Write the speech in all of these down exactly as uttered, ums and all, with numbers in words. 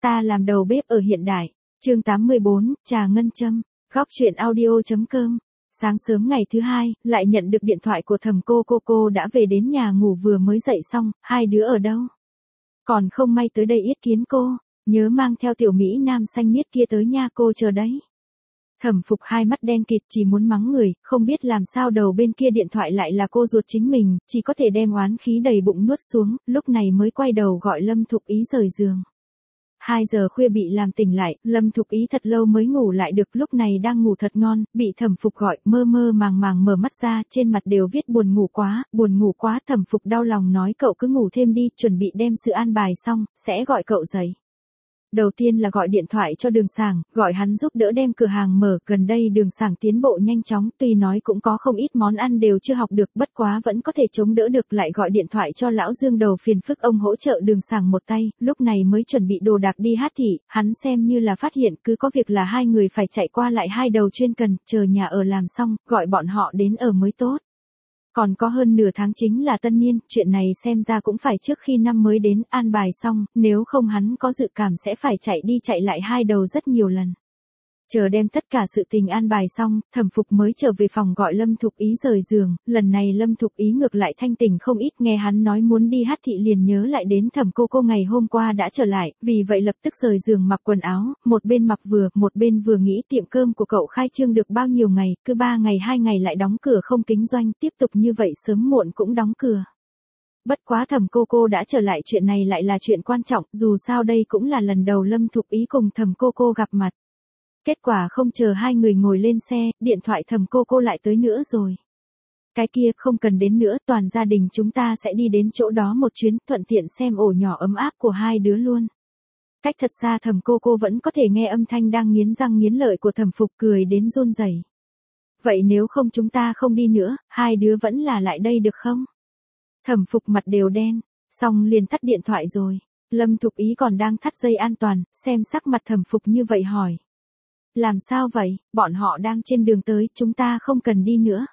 Ta làm đầu bếp ở hiện đại. Chương tám mươi bốn, trà ngân châm. Góc truyện audio.com. Sáng sớm ngày thứ hai, lại nhận được điện thoại của thầm cô cô cô đã về đến nhà ngủ vừa mới dậy xong, hai đứa ở đâu? Còn không may tới đây yết kiến cô, nhớ mang theo tiểu Mỹ Nam xanh miết kia tới nha cô chờ đấy. Thẩm Phục hai mắt đen kịt chỉ muốn mắng người, không biết làm sao đầu bên kia điện thoại lại là cô ruột chính mình, chỉ có thể đem oán khí đầy bụng nuốt xuống, lúc này mới quay đầu gọi Lâm Thục Ý rời giường. Hai giờ khuya bị làm tỉnh lại, Lâm Thục Ý thật lâu mới ngủ lại được, lúc này đang ngủ thật ngon, bị Thẩm Phục gọi, mơ mơ màng màng mở mắt ra, trên mặt đều viết buồn ngủ quá, buồn ngủ quá. Thẩm Phục đau lòng nói cậu cứ ngủ thêm đi, chuẩn bị đem sự an bài xong, sẽ gọi cậu dậy. Đầu tiên là gọi điện thoại cho Đường Sảng, gọi hắn giúp đỡ đem cửa hàng mở, gần đây Đường Sảng tiến bộ nhanh chóng, tuy nói cũng có không ít món ăn đều chưa học được, bất quá vẫn có thể chống đỡ được, lại gọi điện thoại cho lão Dương đầu phiền phức ông hỗ trợ Đường Sảng một tay, lúc này mới chuẩn bị đồ đạc đi hát thị, hắn xem như là phát hiện cứ có việc là hai người phải chạy qua lại hai đầu chuyên cần, chờ nhà ở làm xong, gọi bọn họ đến ở mới tốt. Còn có hơn nửa tháng chính là tân niên, chuyện này xem ra cũng phải trước khi năm mới đến, an bài xong, nếu không hắn có dự cảm sẽ phải chạy đi chạy lại hai đầu rất nhiều lần. Chờ đem tất cả sự tình an bài xong, Thẩm Phục mới trở về phòng gọi Lâm Thục Ý rời giường, lần này Lâm Thục Ý ngược lại thanh tỉnh không ít, nghe hắn nói muốn đi hát thị liền nhớ lại đến Thẩm cô cô ngày hôm qua đã trở lại, vì vậy lập tức rời giường mặc quần áo, một bên mặc vừa, một bên vừa nghĩ tiệm cơm của cậu khai trương được bao nhiêu ngày, cứ ba ngày hai ngày lại đóng cửa không kinh doanh, tiếp tục như vậy sớm muộn cũng đóng cửa. Bất quá Thẩm cô cô đã trở lại, chuyện này lại là chuyện quan trọng, dù sao đây cũng là lần đầu Lâm Thục Ý cùng Thẩm cô cô gặp mặt. Kết quả không chờ hai người ngồi lên xe, điện thoại Thẩm cô cô lại tới nữa rồi. Cái kia không cần đến nữa, toàn gia đình chúng ta sẽ đi đến chỗ đó một chuyến, thuận tiện xem ổ nhỏ ấm áp của hai đứa luôn. Cách thật xa Thẩm cô cô vẫn có thể nghe âm thanh đang nghiến răng nghiến lợi của Thẩm Phục, cười đến run rẩy. Vậy nếu không chúng ta không đi nữa, hai đứa vẫn là lại đây được không? Thẩm Phục mặt đều đen, xong liền tắt điện thoại rồi. Lâm Thục Ý còn đang thắt dây an toàn, xem sắc mặt Thẩm Phục như vậy hỏi. Làm sao vậy, bọn họ đang trên đường tới, chúng ta không cần đi nữa.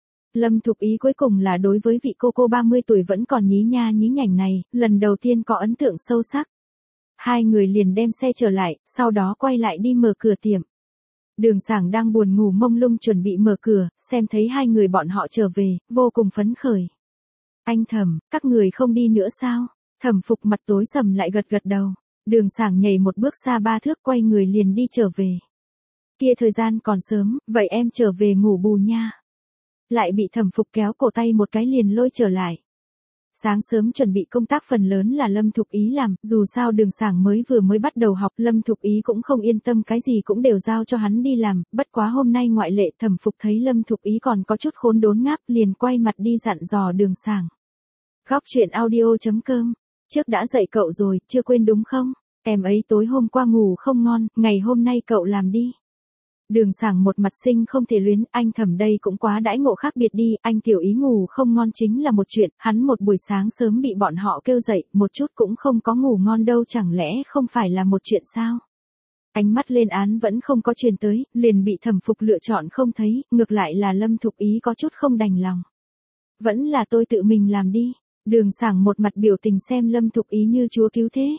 Lâm Thục Ý cuối cùng là đối với vị cô cô ba mươi tuổi vẫn còn nhí nha nhí nhảnh này, lần đầu tiên có ấn tượng sâu sắc. Hai người liền đem xe trở lại, sau đó quay lại đi mở cửa tiệm. Đường Sảng đang buồn ngủ mông lung chuẩn bị mở cửa, xem thấy hai người bọn họ trở về, vô cùng phấn khởi. Anh Thẩm, các người không đi nữa sao? Thẩm Phục mặt tối sầm lại gật gật đầu. Đường Sảng nhảy một bước xa ba thước quay người liền đi trở về. Kia thời gian còn sớm, vậy em trở về ngủ bù nha. Lại bị Thẩm Phục kéo cổ tay một cái liền lôi trở lại. Sáng sớm chuẩn bị công tác phần lớn là Lâm Thục Ý làm, dù sao Đường Sảng mới vừa mới bắt đầu học, Lâm Thục Ý cũng không yên tâm cái gì cũng đều giao cho hắn đi làm, bất quá hôm nay ngoại lệ. Thẩm Phục thấy Lâm Thục Ý còn có chút khốn đốn ngáp, liền quay mặt đi dặn dò Đường Sảng. Góc truyện audio.com. Trước đã dậy cậu rồi, chưa quên đúng không? Em ấy tối hôm qua ngủ không ngon, ngày hôm nay cậu làm đi. Đường Sảng một mặt sinh không thể luyến, anh Thẩm đây cũng quá đãi ngộ khác biệt đi, anh Tiểu Ý ngủ không ngon chính là một chuyện, hắn một buổi sáng sớm bị bọn họ kêu dậy, một chút cũng không có ngủ ngon đâu, chẳng lẽ không phải là một chuyện sao? Ánh mắt lên án vẫn không có truyền tới, liền bị Thẩm Phục lựa chọn không thấy, ngược lại là Lâm Thục Ý có chút không đành lòng. Vẫn là tôi tự mình làm đi. Đường Sảng một mặt biểu tình xem Lâm Thục Ý như chúa cứu thế.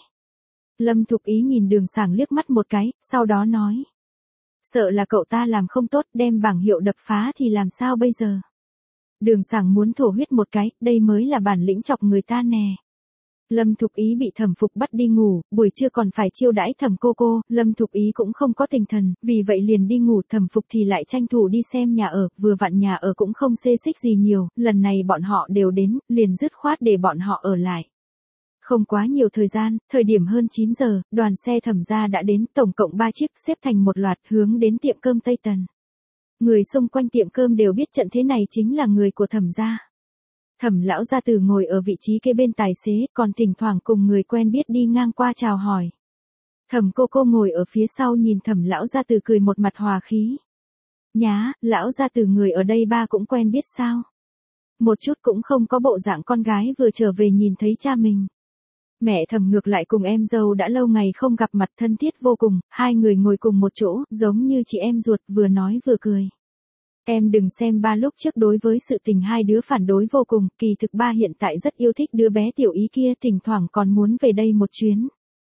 Lâm Thục Ý nhìn Đường Sảng liếc mắt một cái, sau đó nói. Sợ là cậu ta làm không tốt, đem bảng hiệu đập phá thì làm sao bây giờ? Đường Sảng muốn thổ huyết một cái, đây mới là bản lĩnh chọc người ta nè. Lâm Thục Ý bị Thẩm Phục bắt đi ngủ, buổi trưa còn phải chiêu đãi Thẩm cô cô, Lâm Thục Ý cũng không có tinh thần, vì vậy liền đi ngủ. Thẩm Phục thì lại tranh thủ đi xem nhà ở, vừa vặn nhà ở cũng không xê xích gì nhiều, lần này bọn họ đều đến, liền dứt khoát để bọn họ ở lại. Không quá nhiều thời gian, thời điểm hơn chín giờ, đoàn xe Thẩm gia đã đến, tổng cộng ba chiếc xếp thành một loạt hướng đến tiệm cơm Tây Tần. Người xung quanh tiệm cơm đều biết trận thế này chính là người của Thẩm gia. Thẩm lão gia tử ngồi ở vị trí kế bên tài xế, còn thỉnh thoảng cùng người quen biết đi ngang qua chào hỏi. Thẩm cô cô ngồi ở phía sau nhìn Thẩm lão gia tử cười một mặt hòa khí. Nhá, lão gia tử người ở đây ba cũng quen biết sao? Một chút cũng không có bộ dạng con gái vừa trở về nhìn thấy cha mình. Mẹ Thẩm ngược lại cùng em dâu đã lâu ngày không gặp mặt, thân thiết vô cùng, hai người ngồi cùng một chỗ, giống như chị em ruột, vừa nói vừa cười. Em đừng xem ba lúc trước đối với sự tình hai đứa phản đối vô cùng, kỳ thực ba hiện tại rất yêu thích đứa bé Tiểu Ý kia, thỉnh thoảng còn muốn về đây một chuyến.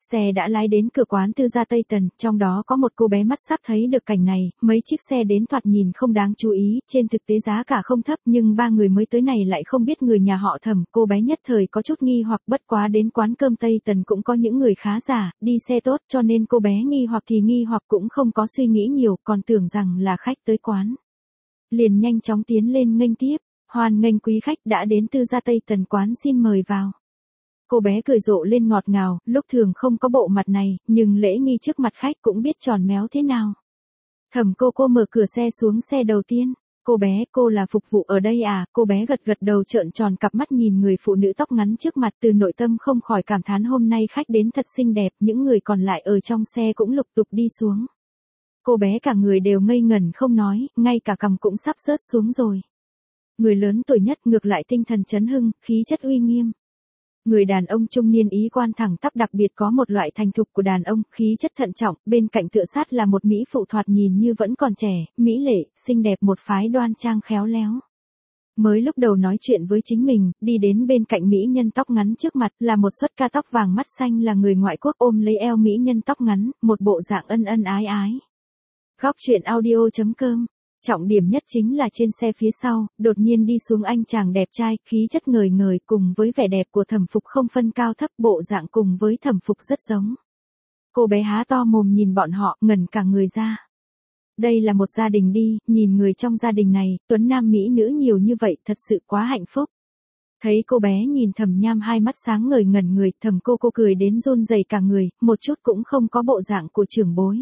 Xe đã lái đến cửa quán Tư Gia Tây Tần, trong đó có một cô bé mắt sắc thấy được cảnh này, mấy chiếc xe đến thoạt nhìn không đáng chú ý, trên thực tế giá cả không thấp nhưng ba người mới tới này lại không biết người nhà họ Thẩm, cô bé nhất thời có chút nghi hoặc bất quá đến quán cơm Tây Tần cũng có những người khá giả, đi xe tốt cho nên cô bé nghi hoặc thì nghi hoặc cũng không có suy nghĩ nhiều, còn tưởng rằng là khách tới quán. Liền nhanh chóng tiến lên nghênh tiếp, hoan nghênh quý khách đã đến Tư Gia Tây Tần quán xin mời vào. Cô bé cười rộ lên ngọt ngào, lúc thường không có bộ mặt này, nhưng lễ nghi trước mặt khách cũng biết tròn méo thế nào. Thẩm cô cô mở cửa xe xuống xe đầu tiên. Cô bé, cô là phục vụ ở đây à? Cô bé gật gật đầu trợn tròn cặp mắt nhìn người phụ nữ tóc ngắn trước mặt, từ nội tâm không khỏi cảm thán hôm nay khách đến thật xinh đẹp, những người còn lại ở trong xe cũng lục tục đi xuống. Cô bé cả người đều ngây ngẩn không nói, ngay cả cằm cũng sắp rớt xuống rồi. Người lớn tuổi nhất ngược lại tinh thần chấn hưng, khí chất uy nghiêm. Người đàn ông trung niên ý quan thẳng tắp đặc biệt có một loại thành thục của đàn ông, khí chất thận trọng, bên cạnh tựa sát là một mỹ phụ thoạt nhìn như vẫn còn trẻ, mỹ lệ, xinh đẹp một phái đoan trang khéo léo. Mới lúc đầu nói chuyện với chính mình, đi đến bên cạnh mỹ nhân tóc ngắn trước mặt là một xuất ca tóc vàng mắt xanh là người ngoại quốc ôm lấy eo mỹ nhân tóc ngắn, một bộ dạng ân ân ái ái. Góc truyện audio chấm com. Trọng điểm nhất chính là trên xe phía sau, đột nhiên đi xuống anh chàng đẹp trai, khí chất ngời ngời cùng với vẻ đẹp của Thẩm Phục không phân cao thấp, bộ dạng cùng với Thẩm Phục rất giống. Cô bé há to mồm nhìn bọn họ, ngẩn cả người ra. Đây là một gia đình đi, nhìn người trong gia đình này, tuấn nam mỹ nữ nhiều như vậy, thật sự quá hạnh phúc. Thấy cô bé nhìn Thẩm Nham hai mắt sáng ngời ngẩn người, Thẩm cô cô cười đến run rẩy cả người, một chút cũng không có bộ dạng của trưởng bối.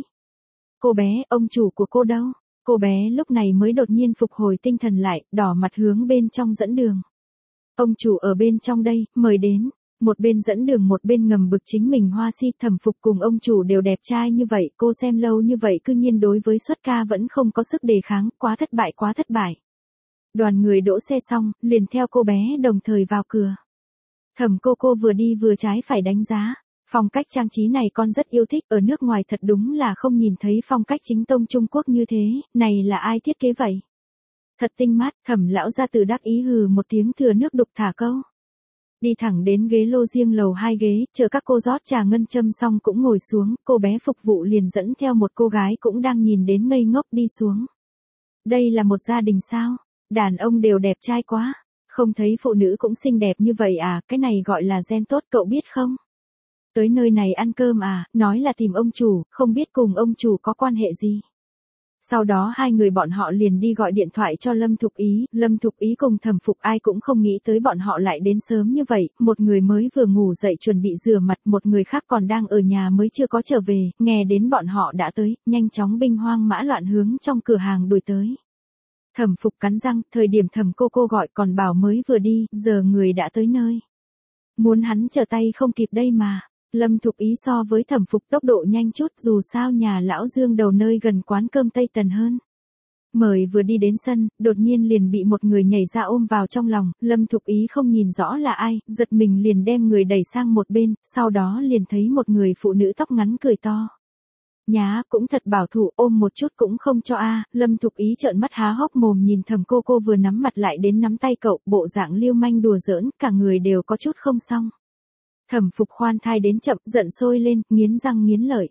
Cô bé, ông chủ của cô đâu? Cô bé lúc này mới đột nhiên phục hồi tinh thần lại, đỏ mặt hướng bên trong dẫn đường. Ông chủ ở bên trong đây, mời đến. Một bên dẫn đường một bên ngầm bực chính mình hoa si. Thẩm Phục cùng ông chủ đều đẹp trai như vậy, cô xem lâu như vậy cư nhiên đối với xuất ca vẫn không có sức đề kháng, quá thất bại quá thất bại. Đoàn người đỗ xe xong, liền theo cô bé đồng thời vào cửa. Thẩm cô cô vừa đi vừa trái phải đánh giá. Phong cách trang trí này con rất yêu thích, ở nước ngoài thật đúng là không nhìn thấy phong cách chính tông Trung Quốc như thế, này là ai thiết kế vậy? Thật tinh mát, Thẩm lão gia tử đắc ý hừ một tiếng thừa nước đục thả câu. Đi thẳng đến ghế lô riêng lầu hai ghế, chờ các cô rót trà ngân châm xong cũng ngồi xuống, cô bé phục vụ liền dẫn theo một cô gái cũng đang nhìn đến ngây ngốc đi xuống. Đây là một gia đình sao? Đàn ông đều đẹp trai quá, không thấy phụ nữ cũng xinh đẹp như vậy à, cái này gọi là gen tốt cậu biết không? Tới nơi này ăn cơm à, nói là tìm ông chủ, không biết cùng ông chủ có quan hệ gì. Sau đó hai người bọn họ liền đi gọi điện thoại cho Lâm Thục Ý, Lâm Thục Ý cùng Thẩm Phục ai cũng không nghĩ tới bọn họ lại đến sớm như vậy, một người mới vừa ngủ dậy chuẩn bị rửa mặt, một người khác còn đang ở nhà mới chưa có trở về, nghe đến bọn họ đã tới, nhanh chóng binh hoang mã loạn hướng trong cửa hàng đuổi tới. Thẩm Phục cắn răng, thời điểm Thẩm cô cô gọi còn bảo mới vừa đi, giờ người đã tới nơi. Muốn hắn trở tay không kịp đây mà. Lâm Thục Ý so với Thẩm Phục tốc độ nhanh chút, dù sao nhà lão Dương đầu nơi gần quán cơm Tây Tần hơn. Mời vừa đi đến sân, đột nhiên liền bị một người nhảy ra ôm vào trong lòng, Lâm Thục Ý không nhìn rõ là ai, giật mình liền đem người đẩy sang một bên, sau đó liền thấy một người phụ nữ tóc ngắn cười to. Nhá, cũng thật bảo thủ, ôm một chút cũng không cho a. Lâm Thục Ý trợn mắt há hốc mồm nhìn Thẩm cô cô vừa nắm mặt lại đến nắm tay cậu, bộ dạng liêu manh đùa giỡn, cả người đều có chút không xong. Thẩm Phục khoan thai đến chậm, giận sôi lên, nghiến răng nghiến lợi.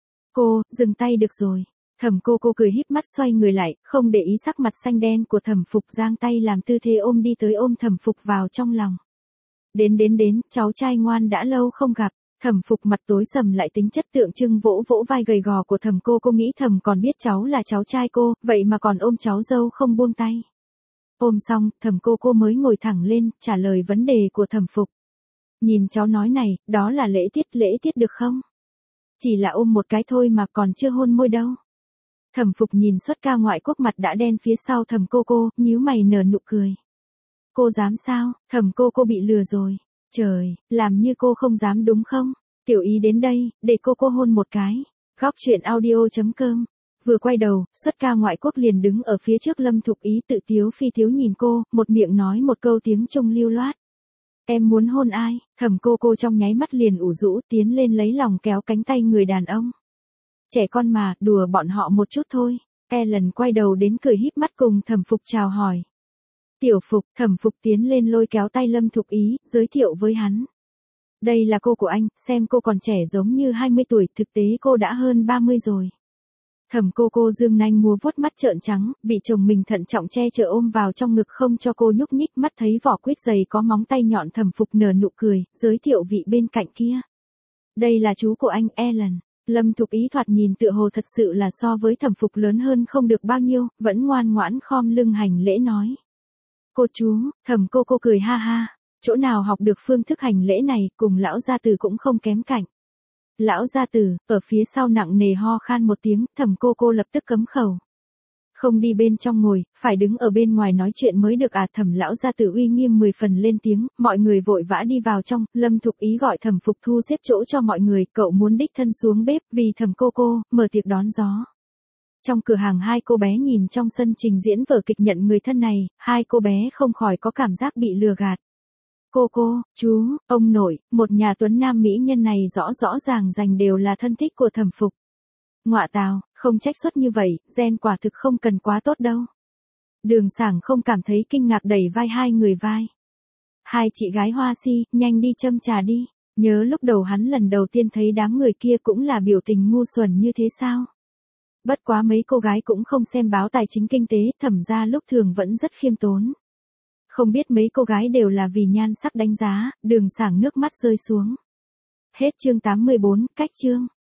Cô, dừng tay được rồi. Thẩm cô cô cười híp mắt xoay người lại, không để ý sắc mặt xanh đen của Thẩm Phục, giang tay làm tư thế ôm đi tới ôm Thẩm Phục vào trong lòng. Đến đến đến, cháu trai ngoan đã lâu không gặp. Thẩm Phục mặt tối sầm lại tính chất tượng trưng vỗ vỗ vai gầy gò của Thẩm cô cô nghĩ thầm còn biết cháu là cháu trai cô, vậy mà còn ôm cháu dâu không buông tay. Ôm xong, Thẩm cô cô mới ngồi thẳng lên, trả lời vấn đề của Thẩm Phục. Nhìn cháu nói này, đó là lễ tiết, lễ tiết được không? Chỉ là ôm một cái thôi mà còn chưa hôn môi đâu. Thẩm Phục nhìn xuất ca ngoại quốc mặt đã đen phía sau Thẩm cô cô, nhíu mày nở nụ cười. Cô dám sao? Thẩm cô cô bị lừa rồi. Trời, làm như cô không dám đúng không? Tiểu Ý đến đây, để cô cô hôn một cái. Góc truyện audio chấm com. Vừa quay đầu, xuất ca ngoại quốc liền đứng ở phía trước Lâm Thục Ý tự tiếu phi tiếu nhìn cô, một miệng nói một câu tiếng Trung lưu loát. Em muốn hôn ai? Thẩm cô cô trong nháy mắt liền ủ rũ tiến lên lấy lòng kéo cánh tay người đàn ông. Trẻ con mà, đùa bọn họ một chút thôi. Ellen quay đầu đến cười híp mắt cùng Thẩm Phục chào hỏi. Tiểu Phục, Thẩm Phục tiến lên lôi kéo tay Lâm Thục Ý, giới thiệu với hắn. Đây là cô của anh, xem cô còn trẻ giống như hai mươi tuổi, thực tế cô đã hơn ba mươi rồi. Thẩm cô cô dương nanh múa vuốt mắt trợn trắng, bị chồng mình thận trọng che chở ôm vào trong ngực không cho cô nhúc nhích, mắt thấy vỏ quýt dày có móng tay nhọn. Thẩm Phục nở nụ cười, giới thiệu vị bên cạnh kia. Đây là chú của anh, Alan. Lâm Thục Ý thoạt nhìn tựa hồ thật sự là so với Thẩm Phục lớn hơn không được bao nhiêu, vẫn ngoan ngoãn khom lưng hành lễ nói. Cô chú, Thẩm cô cô cười ha ha, chỗ nào học được phương thức hành lễ này, cùng lão gia tử cũng không kém cạnh. Lão gia tử, ở phía sau nặng nề ho khan một tiếng, Thẩm cô cô lập tức cấm khẩu. Không đi bên trong ngồi, phải đứng ở bên ngoài nói chuyện mới được à. Thẩm lão gia tử uy nghiêm mười phần lên tiếng, mọi người vội vã đi vào trong. Lâm Thục Ý gọi Thẩm Phục thu xếp chỗ cho mọi người, cậu muốn đích thân xuống bếp vì Thẩm cô cô mở tiệc đón gió. Trong cửa hàng hai cô bé nhìn trong sân trình diễn vở kịch nhận người thân này, hai cô bé không khỏi có cảm giác bị lừa gạt. Cô cô, chú, ông nội, một nhà tuấn nam mỹ nhân này rõ rõ ràng ràng đều là thân thích của Thẩm Phục. Ngọa tào, không trách xuất như vậy, gen quả thực không cần quá tốt đâu. Đường Sảng không cảm thấy kinh ngạc, đẩy vai hai người vai. Hai chị gái Hoa Si, nhanh đi châm trà đi. Nhớ lúc đầu hắn lần đầu tiên thấy đám người kia cũng là biểu tình ngu xuẩn như thế sao? Bất quá mấy cô gái cũng không xem báo tài chính kinh tế, Thẩm gia lúc thường vẫn rất khiêm tốn. Không biết mấy cô gái đều là vì nhan sắc đánh giá, Đường Sảng nước mắt rơi xuống. Hết chương tám mươi bốn, cách chương.